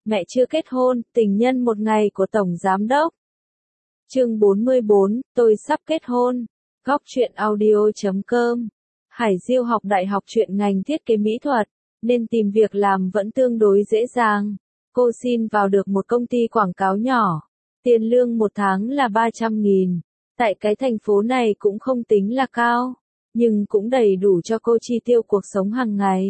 mẹ chưa kết hôn, tình nhân một ngày của Tổng Giám đốc. Chương 44, tôi sắp kết hôn. Góc truyện audio.com. Hải Diêu học đại học chuyên ngành thiết kế mỹ thuật, nên tìm việc làm vẫn tương đối dễ dàng. Cô xin vào được một công ty quảng cáo nhỏ. Tiền lương một tháng là 300.000. Tại cái thành phố này cũng không tính là cao, nhưng cũng đầy đủ cho cô chi tiêu cuộc sống hàng ngày.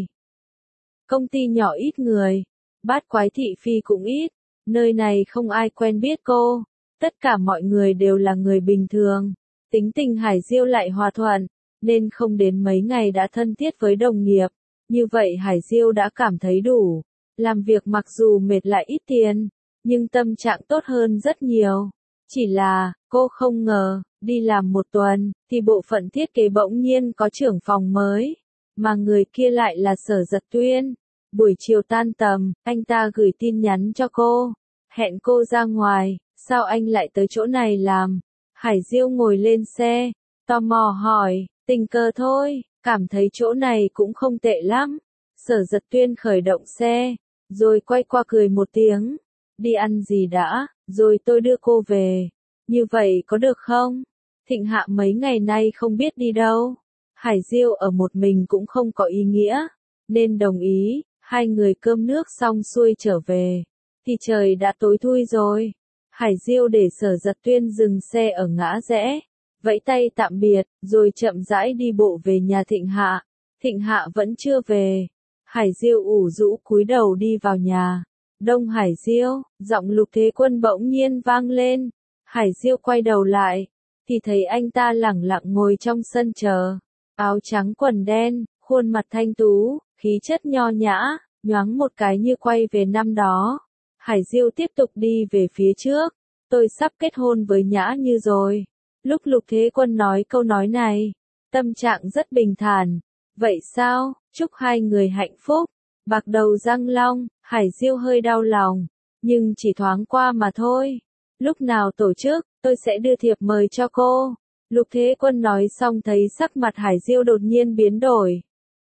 Công ty nhỏ ít người, bát quái thị phi cũng ít, nơi này không ai quen biết cô, tất cả mọi người đều là người bình thường. Tính tình Hải Diêu lại hòa thuận, nên không đến mấy ngày đã thân thiết với đồng nghiệp. Như vậy Hải Diêu đã cảm thấy đủ. Làm việc mặc dù mệt lại ít tiền, nhưng tâm trạng tốt hơn rất nhiều. Chỉ là, cô không ngờ, đi làm một tuần, thì bộ phận thiết kế bỗng nhiên có trưởng phòng mới. Mà người kia lại là Sở Giật Tuyên. Buổi chiều tan tầm, anh ta gửi tin nhắn cho cô. Hẹn cô ra ngoài, sao anh lại tới chỗ này làm? Hải Diêu ngồi lên xe, tò mò hỏi, tình cờ thôi, cảm thấy chỗ này cũng không tệ lắm. Sở Giật Tuyên khởi động xe, rồi quay qua cười một tiếng. Đi ăn gì đã, rồi tôi đưa cô về. Như vậy có được không? Thịnh Hạ mấy ngày nay không biết đi đâu. Hải Diêu ở một mình cũng không có ý nghĩa, nên đồng ý. Hai người cơm nước xong xuôi trở về, thì trời đã tối thui rồi. Hải Diêu để Sở Giật Tuyên dừng xe ở ngã rẽ, vẫy tay tạm biệt, rồi chậm rãi đi bộ về nhà Thịnh Hạ. Thịnh Hạ vẫn chưa về. Hải Diêu ủ rũ cúi đầu đi vào nhà. Đông Hải Diêu, giọng Lục Thế Quân bỗng nhiên vang lên. Hải Diêu quay đầu lại, thì thấy anh ta lẳng lặng ngồi trong sân chờ. Áo trắng quần đen, khuôn mặt thanh tú, khí chất nho nhã, nhoáng một cái như quay về năm đó. Hải Diêu tiếp tục đi về phía trước. Tôi sắp kết hôn với Nhã Như rồi. Lúc Lục Thế Quân nói câu nói này, tâm trạng rất bình thản. Vậy sao, chúc hai người hạnh phúc. Bạc đầu răng long, Hải Diêu hơi đau lòng, nhưng chỉ thoáng qua mà thôi. Lúc nào tổ chức, tôi sẽ đưa thiệp mời cho cô. Lục Thế Quân nói xong thấy sắc mặt Hải Diêu đột nhiên biến đổi,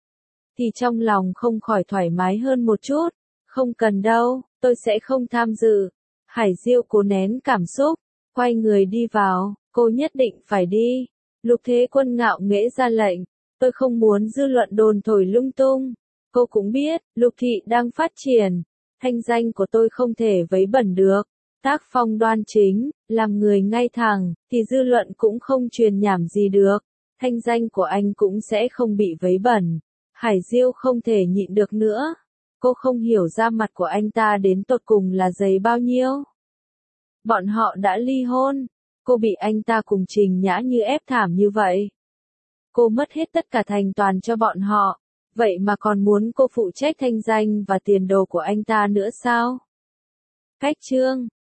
thì trong lòng không khỏi thoải mái hơn một chút. Không cần đâu, tôi sẽ không tham dự. Hải Diêu cố nén cảm xúc, quay người đi vào. Cô nhất định phải đi. Lục Thế Quân ngạo nghễ ra lệnh. Tôi không muốn dư luận đồn thổi lung tung. Cô cũng biết, Lục thị đang phát triển. Thanh danh của tôi không thể vấy bẩn được. Tác phong đoan chính, làm người ngay thẳng, thì dư luận cũng không truyền nhảm gì được. Thanh danh của anh cũng sẽ không bị vấy bẩn. Hải Diêu không thể nhịn được nữa. Cô không hiểu da mặt của anh ta đến tột cùng là dày bao nhiêu. Bọn họ đã ly hôn. Cô bị anh ta cùng Trình Nhã Như ép thảm như vậy. Cô mất hết tất cả thành toàn cho bọn họ. Vậy mà còn muốn cô phụ trách thanh danh và tiền đồ của anh ta nữa sao? Cách chương